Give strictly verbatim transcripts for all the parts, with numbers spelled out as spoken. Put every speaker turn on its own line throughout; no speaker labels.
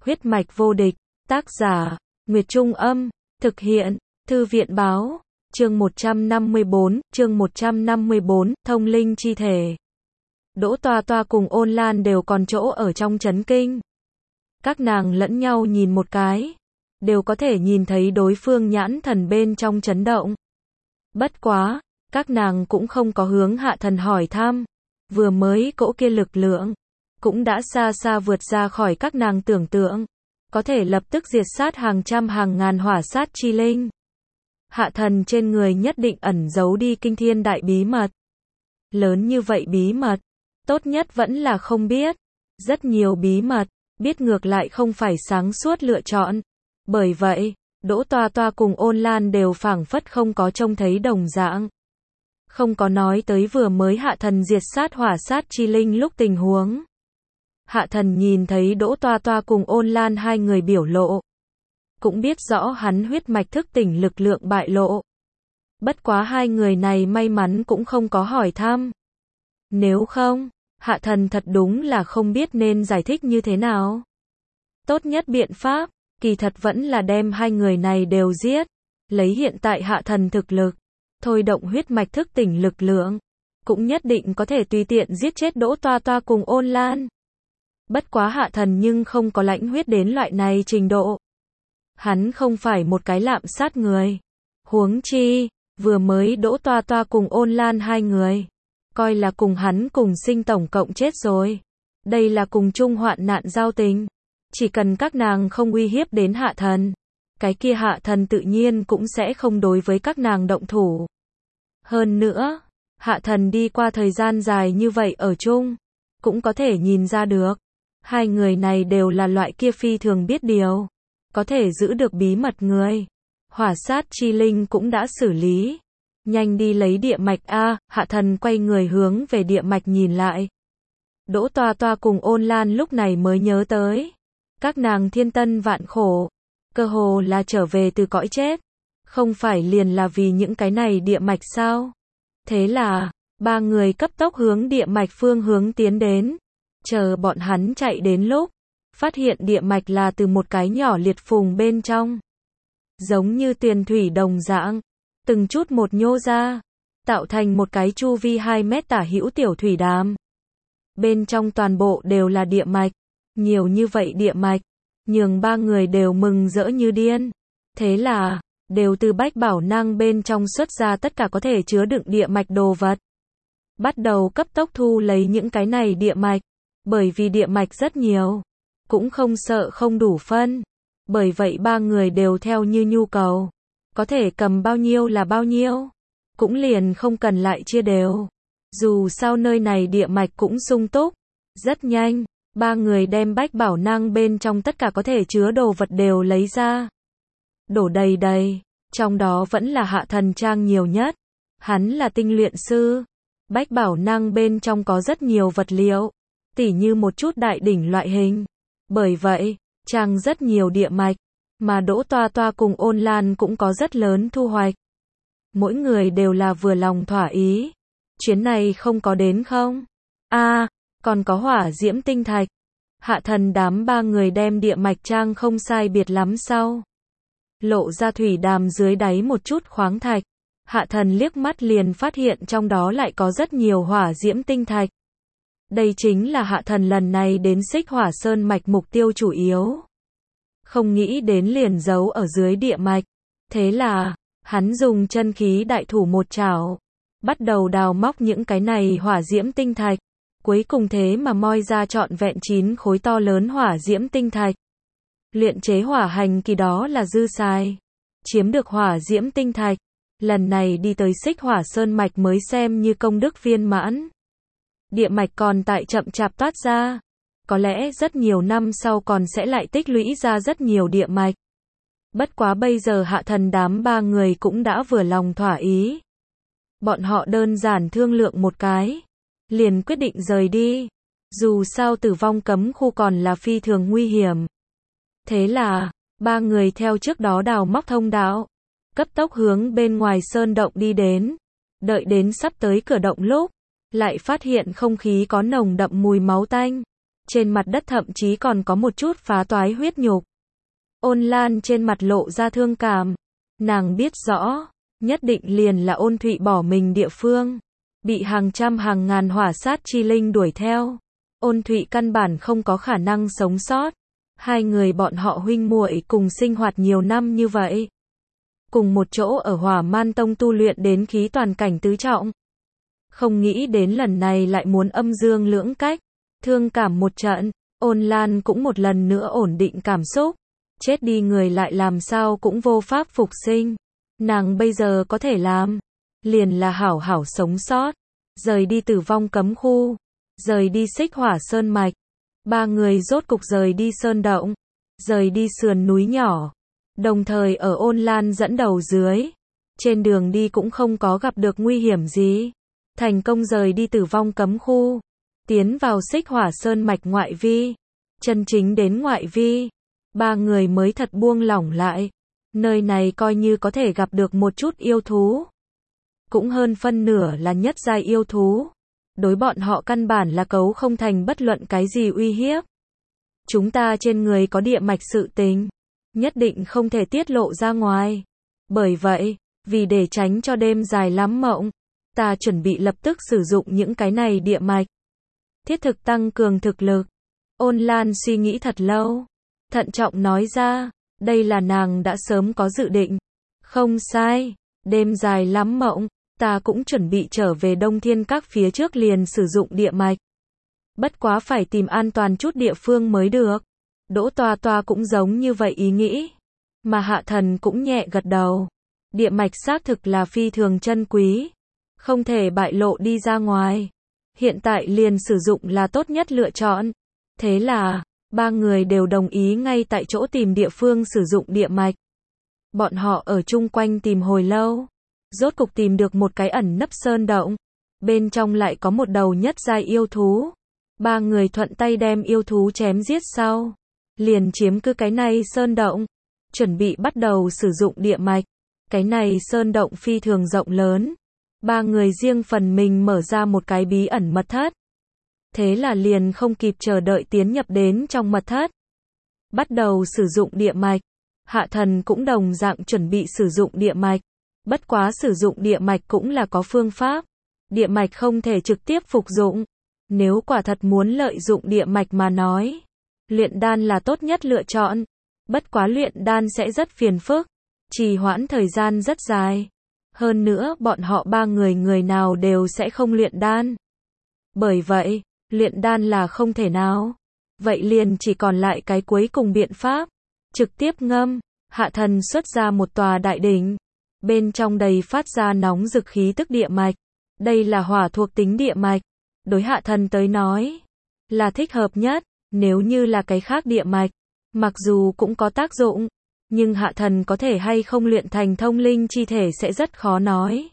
Huyết mạch vô địch, tác giả, Nguyệt Trung Âm, thực hiện, Thư viện Báo, chương một trăm năm mươi bốn, chương một trăm năm mươi bốn, thông linh chi thể. Đỗ Toa Toa cùng Ôn Lan đều còn chỗ ở trong chấn kinh. Các nàng lẫn nhau nhìn một cái, đều có thể nhìn thấy đối phương nhãn thần bên trong chấn động. Bất quá, các nàng cũng không có hướng Hạ Thần hỏi thăm, vừa mới cỗ kia lực lượng, cũng đã xa xa vượt ra khỏi các nàng tưởng tượng, có thể lập tức diệt sát hàng trăm hàng ngàn hỏa sát chi linh. Hạ Thần trên người nhất định ẩn giấu đi kinh thiên đại bí mật. Lớn như vậy bí mật, tốt nhất vẫn là không biết. Rất nhiều bí mật, biết ngược lại không phải sáng suốt lựa chọn. Bởi vậy, Đỗ Toa Toa cùng Ôn Lan đều phảng phất không có trông thấy đồng dạng. Không có nói tới vừa mới Hạ Thần diệt sát hỏa sát chi linh lúc tình huống. Hạ Thần nhìn thấy Đỗ Toa Toa cùng Ôn Lan hai người biểu lộ, cũng biết rõ hắn huyết mạch thức tỉnh lực lượng bại lộ. Bất quá hai người này may mắn cũng không có hỏi thăm. Nếu không, Hạ Thần thật đúng là không biết nên giải thích như thế nào. Tốt nhất biện pháp, kỳ thật vẫn là đem hai người này đều giết. Lấy hiện tại Hạ Thần thực lực, thôi động huyết mạch thức tỉnh lực lượng, cũng nhất định có thể tùy tiện giết chết Đỗ Toa Toa cùng Ôn Lan. Bất quá Hạ Thần nhưng không có lãnh huyết đến loại này trình độ. Hắn không phải một cái lạm sát người. Huống chi, vừa mới Đỗ Toa Toa cùng Ôn Lan hai người, coi là cùng hắn cùng sinh tổng cộng chết rồi. Đây là cùng chung hoạn nạn giao tình. Chỉ cần các nàng không uy hiếp đến Hạ Thần, cái kia Hạ Thần tự nhiên cũng sẽ không đối với các nàng động thủ. Hơn nữa, Hạ Thần đi qua thời gian dài như vậy ở chung, cũng có thể nhìn ra được, hai người này đều là loại kia phi thường biết điều, có thể giữ được bí mật người. Hỏa sát chi linh cũng đã xử lý. Nhanh đi lấy địa mạch a. Hạ Thần quay người hướng về địa mạch nhìn lại. Đỗ Toa Toa cùng Ôn Lan lúc này mới nhớ tới, các nàng thiên tân vạn khổ, cơ hồ là trở về từ cõi chết, không phải liền là vì những cái này địa mạch sao? Thế là, ba người cấp tốc hướng địa mạch phương hướng tiến đến. Chờ bọn hắn chạy đến lúc, phát hiện địa mạch là từ một cái nhỏ liệt phùng bên trong, giống như tuyền thủy đồng dạng, từng chút một nhô ra, tạo thành một cái chu vi hai mét tả hữu tiểu thủy đàm. Bên trong toàn bộ đều là địa mạch, nhiều như vậy địa mạch, nhường ba người đều mừng rỡ như điên. Thế là, đều từ bách bảo năng bên trong xuất ra tất cả có thể chứa đựng địa mạch đồ vật. Bắt đầu cấp tốc thu lấy những cái này địa mạch, bởi vì địa mạch rất nhiều, cũng không sợ không đủ phân. Bởi vậy ba người đều theo như nhu cầu, có thể cầm bao nhiêu là bao nhiêu, cũng liền không cần lại chia đều. Dù sao nơi này địa mạch cũng sung túc. Rất nhanh, ba người đem bách bảo năng bên trong tất cả có thể chứa đồ vật đều lấy ra. Đổ đầy đầy, trong đó vẫn là Hạ Thần trang nhiều nhất. Hắn là tinh luyện sư. Bách bảo năng bên trong có rất nhiều vật liệu, tỉ như một chút đại đỉnh loại hình. Bởi vậy, trang rất nhiều địa mạch, mà Đỗ Toa Toa cùng Ôn Lan cũng có rất lớn thu hoạch. Mỗi người đều là vừa lòng thỏa ý. Chuyến này không có đến không? A, à, còn có hỏa diễm tinh thạch. Hạ Thần đám ba người đem địa mạch trang không sai biệt lắm sau. Lộ ra thủy đàm dưới đáy một chút khoáng thạch. Hạ Thần liếc mắt liền phát hiện trong đó lại có rất nhiều hỏa diễm tinh thạch. Đây chính là Hạ Thần lần này đến Xích Hỏa Sơn mạch mục tiêu chủ yếu. Không nghĩ đến liền giấu ở dưới địa mạch. Thế là, hắn dùng chân khí đại thủ một chảo, bắt đầu đào móc những cái này hỏa diễm tinh thạch. Cuối cùng thế mà moi ra trọn vẹn chín khối to lớn hỏa diễm tinh thạch. Luyện chế hỏa hành kỳ đó là dư xài. Chiếm được hỏa diễm tinh thạch, lần này đi tới Xích Hỏa Sơn mạch mới xem như công đức viên mãn. Địa mạch còn tại chậm chạp toát ra. Có lẽ rất nhiều năm sau còn sẽ lại tích lũy ra rất nhiều địa mạch. Bất quá bây giờ Hạ Thần đám ba người cũng đã vừa lòng thỏa ý. Bọn họ đơn giản thương lượng một cái, liền quyết định rời đi. Dù sao tử vong cấm khu còn là phi thường nguy hiểm. Thế là, ba người theo trước đó đào móc thông đạo, cấp tốc hướng bên ngoài sơn động đi đến. Đợi đến sắp tới cửa động lúc, lại phát hiện không khí có nồng đậm mùi máu tanh. Trên mặt đất thậm chí còn có một chút phá toái huyết nhục. Ôn Lan trên mặt lộ ra thương cảm. Nàng biết rõ, nhất định liền là Ôn Thụy bỏ mình địa phương. Bị hàng trăm hàng ngàn hỏa sát chi linh đuổi theo. Ôn Thụy căn bản không có khả năng sống sót. Hai người bọn họ huynh muội cùng sinh hoạt nhiều năm như vậy. Cùng một chỗ ở Hỏa Man Tông tu luyện đến khí toàn cảnh tứ trọng. Không nghĩ đến lần này lại muốn âm dương lưỡng cách. Thương cảm một trận, Ôn Lan cũng một lần nữa ổn định cảm xúc. Chết đi người lại làm sao cũng vô pháp phục sinh. Nàng bây giờ có thể làm, liền là hảo hảo sống sót. Rời đi tử vong cấm khu. Rời đi xích hỏa sơn mạch. Ba người rốt cục rời đi sơn động. Rời đi sườn núi nhỏ. Đồng thời ở Ôn Lan dẫn đầu dưới. Trên đường đi cũng không có gặp được nguy hiểm gì. Thành công rời đi tử vong cấm khu. Tiến vào xích hỏa sơn mạch ngoại vi. Chân chính đến ngoại vi. Ba người mới thật buông lỏng lại. Nơi này coi như có thể gặp được một chút yêu thú. Cũng hơn phân nửa là nhất giai yêu thú. Đối bọn họ căn bản là cấu không thành bất luận cái gì uy hiếp. Chúng ta trên người có địa mạch sự tình. Nhất định không thể tiết lộ ra ngoài. Bởi vậy, vì để tránh cho đêm dài lắm mộng, ta chuẩn bị lập tức sử dụng những cái này địa mạch. Thiết thực tăng cường thực lực. Ôn Lan suy nghĩ thật lâu. Thận trọng nói ra, đây là nàng đã sớm có dự định. Không sai, đêm dài lắm mộng, ta cũng chuẩn bị trở về Đông Thiên Các phía trước liền sử dụng địa mạch. Bất quá phải tìm an toàn chút địa phương mới được. Đỗ Toa Toa cũng giống như vậy ý nghĩ. Mà Hạ Thần cũng nhẹ gật đầu. Địa mạch xác thực là phi thường chân quý. Không thể bại lộ đi ra ngoài. Hiện tại liền sử dụng là tốt nhất lựa chọn. Thế là, ba người đều đồng ý ngay tại chỗ tìm địa phương sử dụng địa mạch. Bọn họ ở chung quanh tìm hồi lâu. Rốt cục tìm được một cái ẩn nấp sơn động. Bên trong lại có một đầu nhất giai yêu thú. Ba người thuận tay đem yêu thú chém giết sau. Liền chiếm cứ cái này sơn động. Chuẩn bị bắt đầu sử dụng địa mạch. Cái này sơn động phi thường rộng lớn. Ba người riêng phần mình mở ra một cái bí ẩn mật thất. Thế là liền không kịp chờ đợi tiến nhập đến trong mật thất. Bắt đầu sử dụng địa mạch. Hạ Thần cũng đồng dạng chuẩn bị sử dụng địa mạch. Bất quá sử dụng địa mạch cũng là có phương pháp. Địa mạch không thể trực tiếp phục dụng. Nếu quả thật muốn lợi dụng địa mạch mà nói, luyện đan là tốt nhất lựa chọn. Bất quá luyện đan sẽ rất phiền phức, trì hoãn thời gian rất dài. Hơn nữa bọn họ ba người người nào đều sẽ không luyện đan. Bởi vậy, luyện đan là không thể nào. Vậy liền chỉ còn lại cái cuối cùng biện pháp. Trực tiếp ngâm. Hạ Thần xuất ra một tòa đại đỉnh. Bên trong đầy phát ra nóng rực khí tức địa mạch. Đây là hỏa thuộc tính địa mạch. Đối Hạ Thần tới nói, là thích hợp nhất. Nếu như là cái khác địa mạch, mặc dù cũng có tác dụng, nhưng Hạ Thần có thể hay không luyện thành thông linh chi thể sẽ rất khó nói.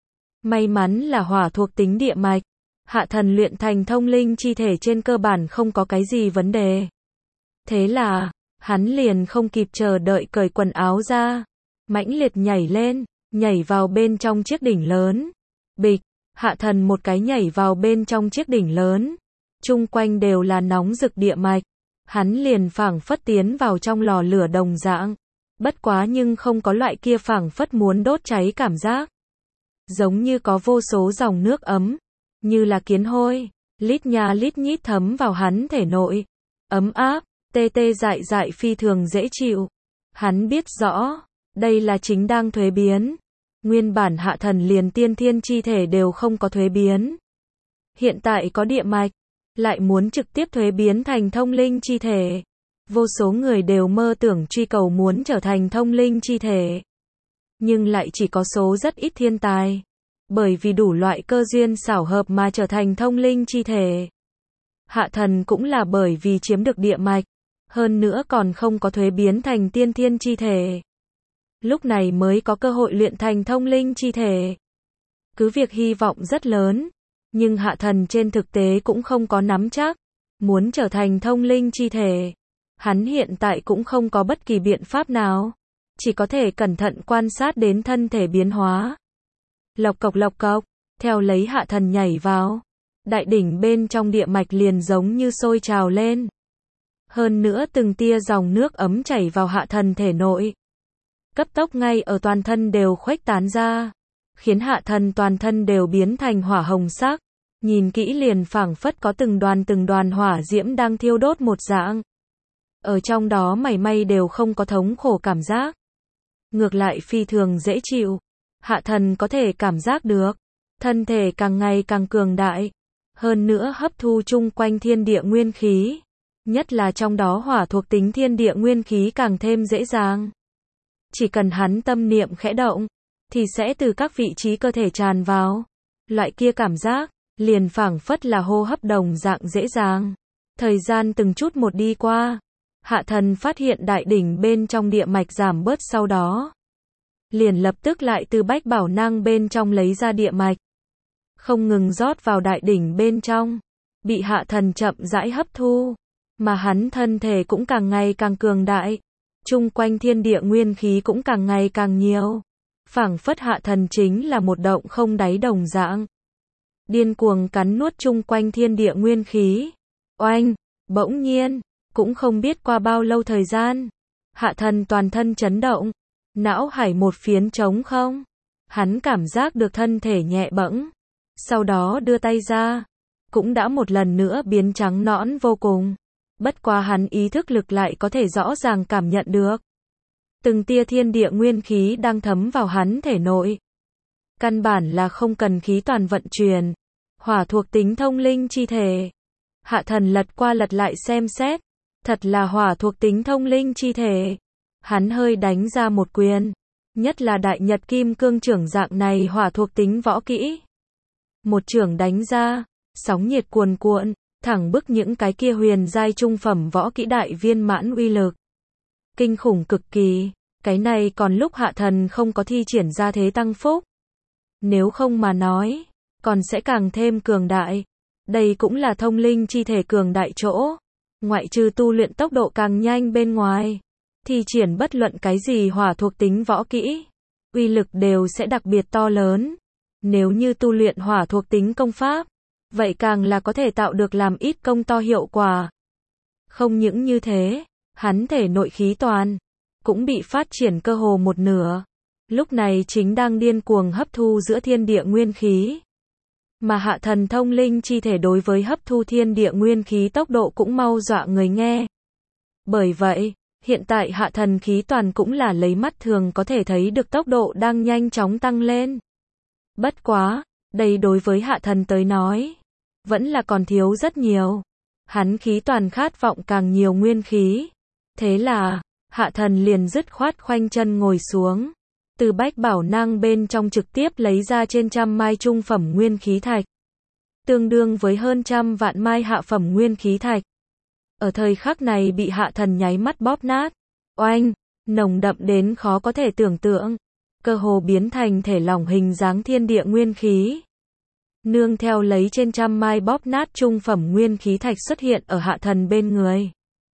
May mắn là hỏa thuộc tính địa mạch. Hạ Thần luyện thành thông linh chi thể trên cơ bản không có cái gì vấn đề. Thế là, hắn liền không kịp chờ đợi cởi quần áo ra. Mãnh liệt nhảy lên, nhảy vào bên trong chiếc đỉnh lớn. Bịch, Hạ Thần một cái nhảy vào bên trong chiếc đỉnh lớn. Chung quanh đều là nóng rực địa mạch. Hắn liền phảng phất tiến vào trong lò lửa đồng dạng. Bất quá nhưng không có loại kia phảng phất muốn đốt cháy cảm giác. Giống như có vô số dòng nước ấm. Như là kiến hôi, lít nha lít nhít thấm vào hắn thể nội. Ấm áp, tê tê dại dại phi thường dễ chịu. Hắn biết rõ, đây là chính đang thuế biến. Nguyên bản Hạ Thần liền tiên thiên chi thể đều không có thuế biến. Hiện tại có địa mạch, lại muốn trực tiếp thuế biến thành thông linh chi thể. Vô số người đều mơ tưởng truy cầu muốn trở thành thông linh chi thể. Nhưng lại chỉ có số rất ít thiên tài. Bởi vì đủ loại cơ duyên xảo hợp mà trở thành thông linh chi thể. Hạ Thần cũng là bởi vì chiếm được địa mạch. Hơn nữa còn không có thuế biến thành tiên thiên chi thể. Lúc này mới có cơ hội luyện thành thông linh chi thể. Cứ việc hy vọng rất lớn. Nhưng Hạ Thần trên thực tế cũng không có nắm chắc. Muốn trở thành thông linh chi thể. Hắn hiện tại cũng không có bất kỳ biện pháp nào. Chỉ có thể cẩn thận quan sát đến thân thể biến hóa. Lộc cộc lộc cộc, theo lấy Hạ Thần nhảy vào. đại đỉnh bên trong địa mạch liền giống như sôi trào lên. Hơn nữa từng tia dòng nước ấm chảy vào Hạ Thần thể nội. Cấp tốc ngay ở toàn thân đều khuếch tán ra, khiến Hạ Thần toàn thân đều biến thành hỏa hồng sắc. Nhìn kỹ liền phảng phất có từng đoàn từng đoàn hỏa diễm đang thiêu đốt một dạng. Ở trong đó mảy may đều không có thống khổ cảm giác. Ngược lại phi thường dễ chịu. Hạ Thần có thể cảm giác được, thân thể càng ngày càng cường đại. Hơn nữa hấp thu chung quanh thiên địa nguyên khí. Nhất là trong đó hỏa thuộc tính thiên địa nguyên khí càng thêm dễ dàng. Chỉ cần hắn tâm niệm khẽ động, thì sẽ từ các vị trí cơ thể tràn vào. Loại kia cảm giác, liền phảng phất là hô hấp đồng dạng dễ dàng. Thời gian từng chút một đi qua, Hạ Thần phát hiện đại đỉnh bên trong địa mạch giảm bớt sau đó. Liền lập tức lại từ bách bảo nang bên trong lấy ra địa mạch. Không ngừng rót vào đại đỉnh bên trong, bị Hạ Thần chậm rãi hấp thu. Mà hắn thân thể cũng càng ngày càng cường đại. Chung quanh thiên địa nguyên khí cũng càng ngày càng nhiều. Phảng phất Hạ Thần chính là một động không đáy đồng dạng. Điên cuồng cắn nuốt chung quanh thiên địa nguyên khí. Oanh, bỗng nhiên, cũng không biết qua bao lâu thời gian. Hạ Thần toàn thân chấn động. Não hải một phiến trống không. Hắn cảm giác được thân thể nhẹ bẫng. Sau đó đưa tay ra. Cũng đã một lần nữa biến trắng nõn vô cùng. Bất quá hắn ý thức lực lại có thể rõ ràng cảm nhận được. Từng tia thiên địa nguyên khí đang thấm vào hắn thể nội. Căn bản là không cần khí toàn vận chuyển. Hỏa thuộc tính thông linh chi thể. Hạ Thần lật qua lật lại xem xét. Thật là hỏa thuộc tính thông linh chi thể. Hắn hơi đánh ra một quyền. Nhất là đại nhật kim cương trưởng dạng này hỏa thuộc tính võ kỹ. Một trưởng đánh ra. Sóng nhiệt cuồn cuộn. Thẳng bức những cái kia huyền giai trung phẩm võ kỹ đại viên mãn uy lực. Kinh khủng cực kỳ. Cái này còn lúc Hạ Thần không có thi triển ra thế tăng phúc. Nếu không mà nói, còn sẽ càng thêm cường đại. Đây cũng là thông linh chi thể cường đại chỗ. Ngoại trừ tu luyện tốc độ càng nhanh bên ngoài, thi triển bất luận cái gì hỏa thuộc tính võ kỹ, uy lực đều sẽ đặc biệt to lớn. Nếu như tu luyện hỏa thuộc tính công pháp, vậy càng là có thể tạo được làm ít công to hiệu quả. Không những như thế, hắn thể nội khí toàn cũng bị phát triển cơ hồ một nửa. Lúc này chính đang điên cuồng hấp thu giữa thiên địa nguyên khí. Mà Hạ Thần thông linh chi thể đối với hấp thu thiên địa nguyên khí tốc độ cũng mau dọa người nghe. Bởi vậy, hiện tại Hạ Thần khí toàn cũng là lấy mắt thường có thể thấy được tốc độ đang nhanh chóng tăng lên. Bất quá, đây đối với Hạ Thần tới nói, vẫn là còn thiếu rất nhiều. Hắn khí toàn khát vọng càng nhiều nguyên khí. Thế là, Hạ Thần liền dứt khoát khoanh chân ngồi xuống. Từ bách bảo nang bên trong trực tiếp lấy ra trên trăm mai trung phẩm nguyên khí thạch. Tương đương với hơn trăm vạn mai hạ phẩm nguyên khí thạch. Ở thời khắc này bị Hạ Thần nháy mắt bóp nát. Oanh, nồng đậm đến khó có thể tưởng tượng. Cơ hồ biến thành thể lỏng hình dáng thiên địa nguyên khí. Nương theo lấy trên trăm mai bóp nát trung phẩm nguyên khí thạch xuất hiện ở Hạ Thần bên người.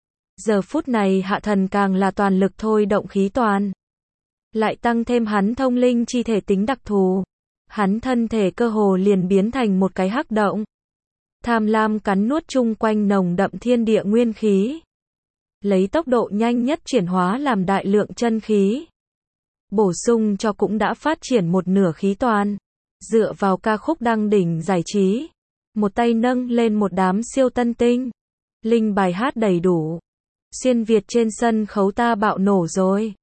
Giờ phút này Hạ Thần càng là toàn lực thôi động khí toàn. Lại tăng thêm hắn thông linh chi thể tính đặc thù. Hắn thân thể cơ hồ liền biến thành một cái hắc động. Tham lam cắn nuốt chung quanh nồng đậm thiên địa nguyên khí. Lấy tốc độ nhanh nhất chuyển hóa làm đại lượng chân khí. Bổ sung cho cũng đã phát triển một nửa khí toàn. Dựa vào ca khúc đăng đỉnh giải trí. Một tay nâng lên một đám siêu tân tinh. Linh bài hát đầy đủ. Xuyên Việt trên sân khấu ta bạo nổ rồi.